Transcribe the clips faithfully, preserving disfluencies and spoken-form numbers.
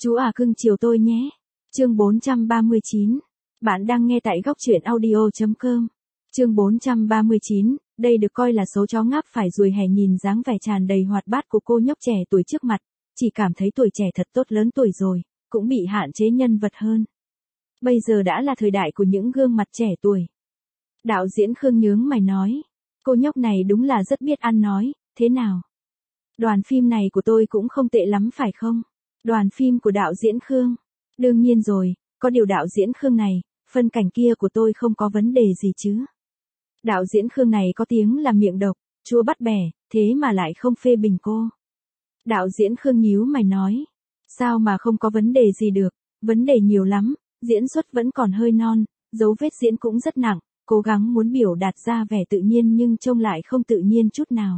Chú à cưng chiều tôi nhé. Chương bốn trăm ba mươi chín. Bạn đang nghe tại góc truyện audio chấm com. Chương bốn trăm ba mươi chín, đây được coi là số chó ngáp phải ruồi hè nhìn dáng vẻ tràn đầy hoạt bát của cô nhóc trẻ tuổi trước mặt, chỉ cảm thấy tuổi trẻ thật tốt, lớn tuổi rồi, cũng bị hạn chế nhân vật hơn. Bây giờ đã là thời đại của những gương mặt trẻ tuổi. Đạo diễn Khương nhướng mày nói, cô nhóc này đúng là rất biết ăn nói, thế nào? Đoàn phim này của tôi cũng không tệ lắm phải không? Đoàn phim của đạo diễn Khương. Đương nhiên rồi, có điều đạo diễn Khương này, phân cảnh kia của tôi không có vấn đề gì chứ. Đạo diễn Khương này có tiếng là miệng độc, chua bắt bẻ, thế mà lại không phê bình cô. Đạo diễn Khương nhíu mày nói, sao mà không có vấn đề gì được, vấn đề nhiều lắm, diễn xuất vẫn còn hơi non, dấu vết diễn cũng rất nặng, cố gắng muốn biểu đạt ra vẻ tự nhiên nhưng trông lại không tự nhiên chút nào.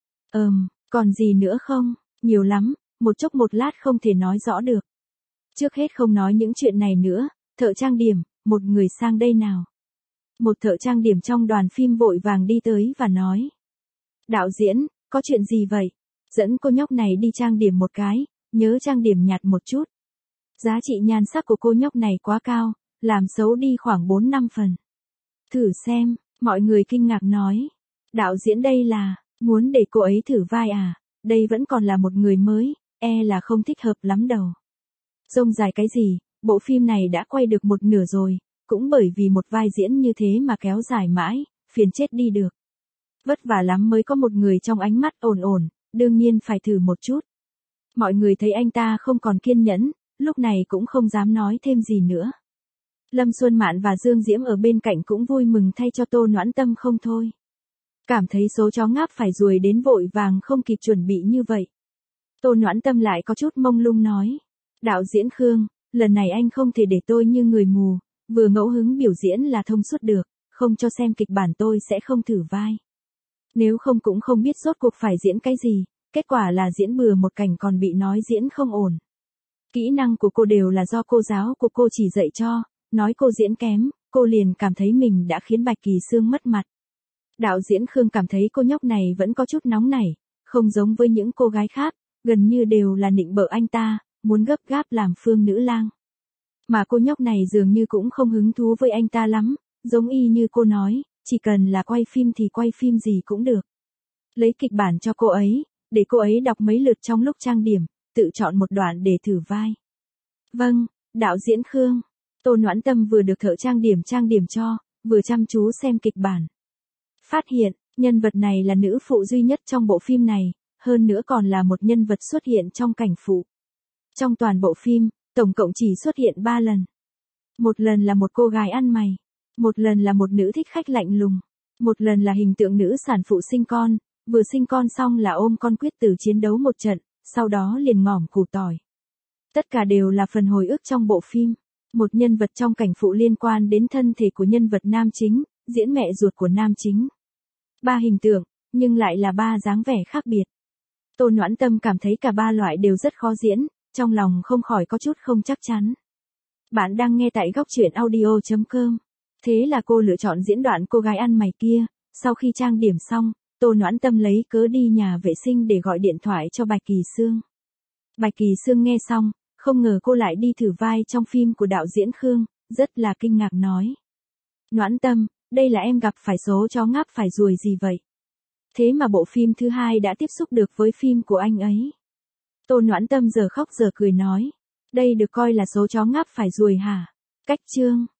Ừm, còn gì nữa không? Nhiều lắm, một chốc một lát không thể nói rõ được. Trước hết không nói những chuyện này nữa, thợ trang điểm, một người sang đây nào. Một thợ trang điểm trong đoàn phim vội vàng đi tới và nói. Đạo diễn, có chuyện gì vậy? Dẫn cô nhóc này đi trang điểm một cái, nhớ trang điểm nhạt một chút. Giá trị nhan sắc của cô nhóc này quá cao, làm xấu đi khoảng bốn năm phần. Thử xem, mọi người kinh ngạc nói. Đạo diễn đây là, muốn để cô ấy thử vai à, đây vẫn còn là một người mới, e là không thích hợp lắm đâu. Rông dài cái gì, bộ phim này đã quay được một nửa rồi, cũng bởi vì một vai diễn như thế mà kéo dài mãi, phiền chết đi được. Vất vả lắm mới có một người trong ánh mắt ổn ổn, đương nhiên phải thử một chút. Mọi người thấy anh ta không còn kiên nhẫn, lúc này cũng không dám nói thêm gì nữa. Lâm Xuân Mạn và Dương Diễm ở bên cạnh cũng vui mừng thay cho Tô Noãn Tâm không thôi. Cảm thấy số chó ngáp phải ruồi đến vội vàng không kịp chuẩn bị như vậy. Tô Noãn Tâm lại có chút mông lung nói. Đạo diễn Khương, lần này anh không thể để tôi như người mù, vừa ngẫu hứng biểu diễn là thông suốt được, không cho xem kịch bản tôi sẽ không thử vai. Nếu không cũng không biết rốt cuộc phải diễn cái gì, kết quả là diễn bừa một cảnh còn bị nói diễn không ổn. Kỹ năng của cô đều là do cô giáo của cô chỉ dạy cho, nói cô diễn kém, cô liền cảm thấy mình đã khiến Bạch Kỳ Sương mất mặt. Đạo diễn Khương cảm thấy cô nhóc này vẫn có chút nóng nảy, không giống với những cô gái khác, gần như đều là nịnh bợ anh ta, muốn gấp gáp làm phương nữ lang. Mà cô nhóc này dường như cũng không hứng thú với anh ta lắm, giống y như cô nói, chỉ cần là quay phim thì quay phim gì cũng được. Lấy kịch bản cho cô ấy, để cô ấy đọc mấy lượt trong lúc trang điểm, tự chọn một đoạn để thử vai. Vâng, đạo diễn Khương. Tô Noãn Tâm vừa được thợ trang điểm trang điểm cho, vừa chăm chú xem kịch bản. Phát hiện, nhân vật này là nữ phụ duy nhất trong bộ phim này, hơn nữa còn là một nhân vật xuất hiện trong cảnh phụ. Trong toàn bộ phim, tổng cộng chỉ xuất hiện ba lần. Một lần là một cô gái ăn mày, một lần là một nữ thích khách lạnh lùng, một lần là hình tượng nữ sản phụ sinh con, vừa sinh con xong là ôm con quyết tử chiến đấu một trận, sau đó liền ngỏm củ tỏi. Tất cả đều là phần hồi ức trong bộ phim. Một nhân vật trong cảnh phụ liên quan đến thân thể của nhân vật nam chính, diễn mẹ ruột của nam chính. Ba hình tượng, nhưng lại là ba dáng vẻ khác biệt. Tô Noãn Tâm cảm thấy cả ba loại đều rất khó diễn, trong lòng không khỏi có chút không chắc chắn. Bạn đang nghe tại góc truyện audio chấm com. Thế là cô lựa chọn diễn đoạn cô gái ăn mày kia, sau khi trang điểm xong, Tô Noãn Tâm lấy cớ đi nhà vệ sinh để gọi điện thoại cho Bạch Kỳ Sương. Bạch Kỳ Sương nghe xong, không ngờ cô lại đi thử vai trong phim của đạo diễn Khương, rất là kinh ngạc nói. Noãn Tâm, đây là em gặp phải số chó ngáp phải ruồi gì vậy? Thế mà bộ phim thứ hai đã tiếp xúc được với phim của anh ấy. Tô Noãn Tâm giờ khóc giờ cười nói. Đây được coi là số chó ngáp phải ruồi hả? Cách chương.